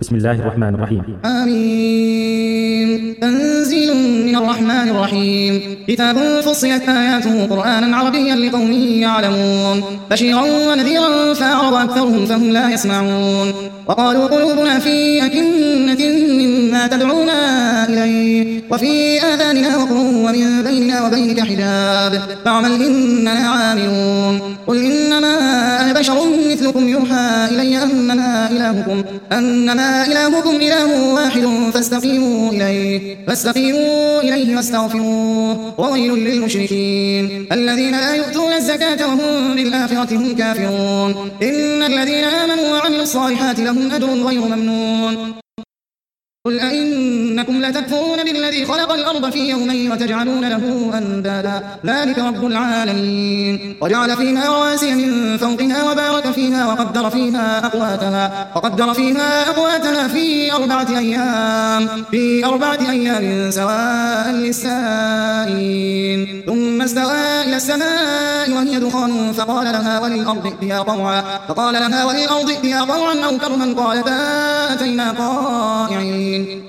بسم الله الرحمن الرحيم. آمين. تنزيل من الرحمن الرحيم. كتاب فصلت آياته قرآنا عربيا لقوم يعلمون بشيرا ونذيرا فأعرض أكثرهم فهم لا يسمعون. وقالوا قلوبنا في أكنة مما تدعونا إليه وفي آذاننا وقر ومن بيننا وبينك حجاب فاعمل إننا عاملون. قل إنما أنا بشر مثلكم يوحى إلي أنما إلهكم إله واحد فاستقيموا إليه واستغفروه وويل للمشركين الذين لا يؤتون الزكاة وهم بالآخرة هم كافرون. إن الذين آمنوا وعملوا الصالحات لهم أجر غير ممنون. قل أئنكم لتكفرون بالذي خلق الأرض في يومين وتجعلون له أندادا ذلك رب العالمين. وجعل فيها رواسي من فوقها وبارك فيها وقدر فيها أقواتها في أربعة أيام سواء للسائلين. ثم استوى إلى السماء وهي دخان فقال لها وللأرض ائتيا طوعا أو كرها قالتا أتينا طائعين.